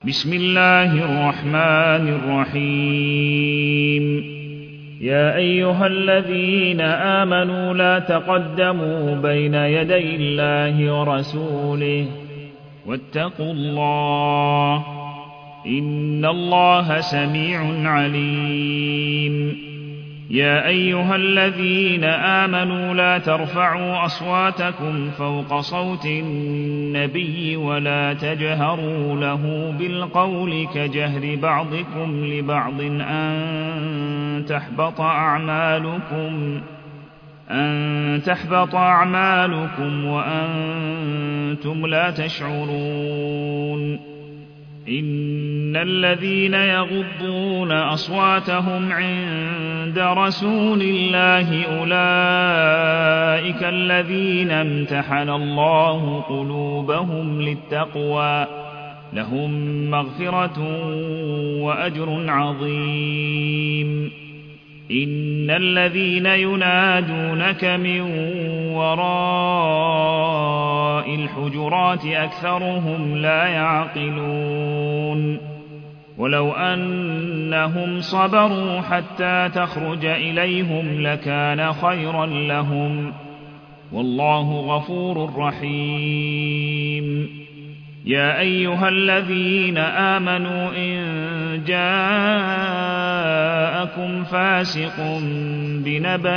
بسم الله الرحمن الرحيم يا أيها الذين آمنوا لا تقدموا بين يدي الله ورسوله واتقوا الله إن الله سميع عليم يا أيها الذين آمنوا لا ترفعوا أصواتكم فوق صوت النبي ولا تجهروا له بالقول كجهر بعضكم لبعض أن تحبط أعمالكم وأنتم لا تشعرون إن الذين يغضون أصواتهم عند رسول الله أولئك الذين امتحن الله قلوبهم للتقوى لهم مغفرة وأجر عظيم إن الذين ينادونك من وراء الحجرات أكثرهم لا يعقلون ولو أنهم صبروا حتى تخرج إليهم لكان خيرا لهم والله غفور رحيم يا أيها الذين آمنوا إن جاءكم فاسق بنبأ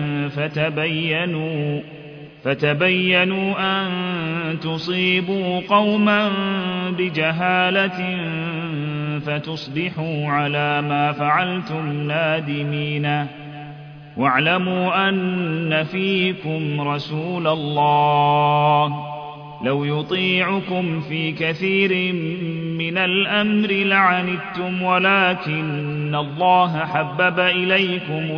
فتبينوا أن تصيبوا قوما بجهالة فتصبحوا على ما فعلتم نادمين واعلموا أن فيكم رسول الله لو يطيعكم في كثير من الأمر لعنتم ولكن الله حبب إليكم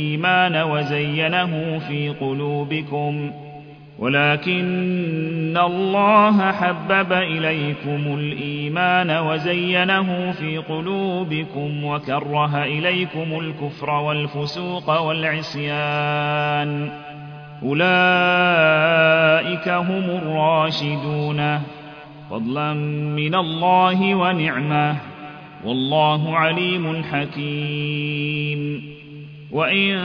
الإيمان وزينه في قلوبكم وكره إليكم الكفر والفسوق والعصيان أولئك هم الراشدون فضلا من الله ونعمة والله عليم حكيم وإن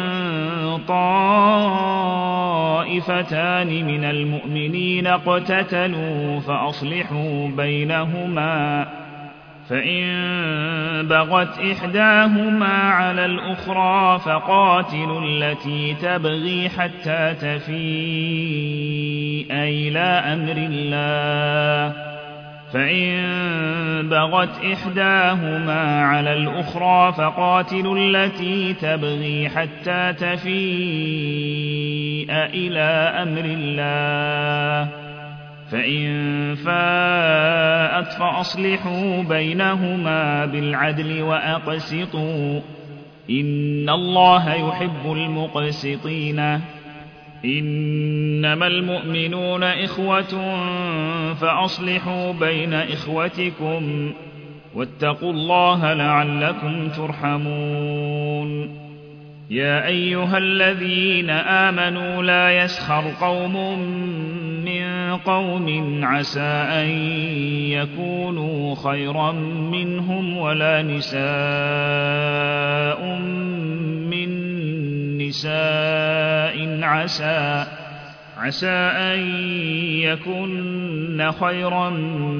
طائفتان من المؤمنين اقتتلوا فأصلحوا بينهما فإن بغت إحداهما على الأخرى فقاتلوا التي تبغي حتى تفيء إلى أمر الله فإن بغت إحداهما على الأخرى فقاتلوا التي تبغي حتى تفيء إلى أمر الله فإن فاءت فأصلحوا بينهما بالعدل وأقسطوا إن الله يحب المقسطين إنما المؤمنون إخوة فأصلحوا بين إخوتكم واتقوا الله لعلكم ترحمون يا أيها الذين آمنوا لا يسخر قوم من قوم عسى أن يكونوا خيرا منهم ولا نساء من نساء عسى أن يكن خيرا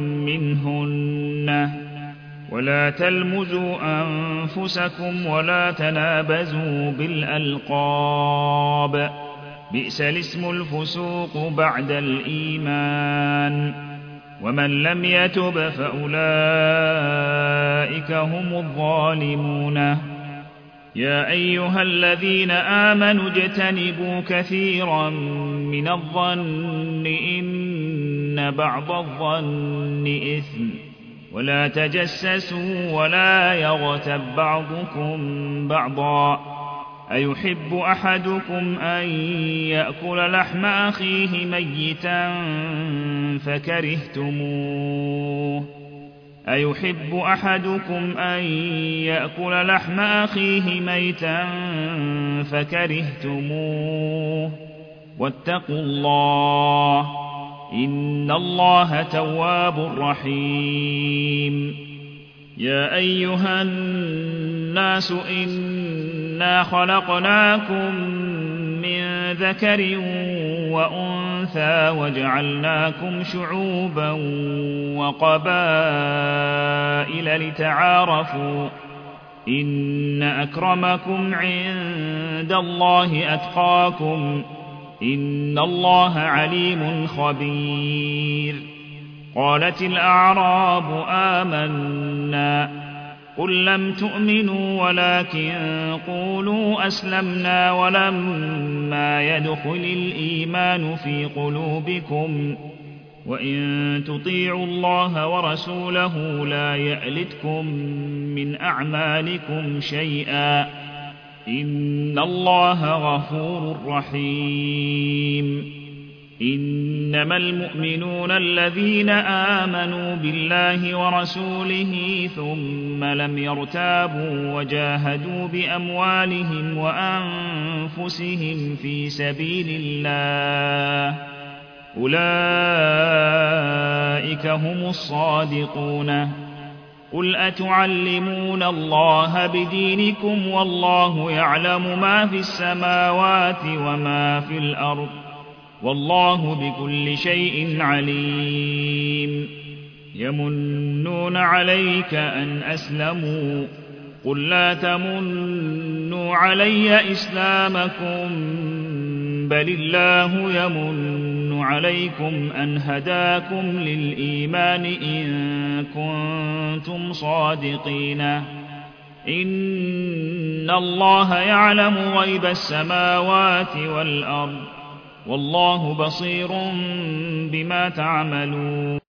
منهن ولا تلمزوا أنفسكم ولا تنابزوا بالألقاب بئس الاسم الفسوق بعد الإيمان ومن لم يتب فأولئك هم الظالمون يا أيها الذين آمنوا اجتنبوا كثيرا من الظن إن بعض الظن إثم ولا تجسسوا ولا يغتب بعضكم بعضا أيحب أحدكم أن يأكل لحم أخيه ميتا فكرهتموه واتقوا الله إن الله تواب رحيم يا أيها الناس إنا خلقناكم من ذكر وأنثى وجعلناكم شعوبا وقبائل لتعارفوا إن أكرمكم عند الله أتقاكم إن الله عليم خبير. قالت الأعراب آمنا قل لم تؤمنوا ولكن قولوا أسلمنا ولما يدخل الإيمان في قلوبكم وإن تطيعوا الله ورسوله لا يألتكم من أعمالكم شيئا إن الله غفور رحيم. إنما المؤمنون الذين آمنوا بالله ورسوله ثم لم يرتابوا وجاهدوا بأموالهم وأنفسهم في سبيل الله أولئك هم الصادقون. قل أتعلمون الله بدينكم والله يعلم ما في السماوات وما في الأرض والله بكل شيء عليم. يمنون عليك أن أسلموا قل لا تمنوا علي إسلامكم بل الله يمن عليكم أن هداكم للإيمان إن كنتم صادقين. إن الله يعلم غيب السماوات والأرض والله بصير بما تعملون.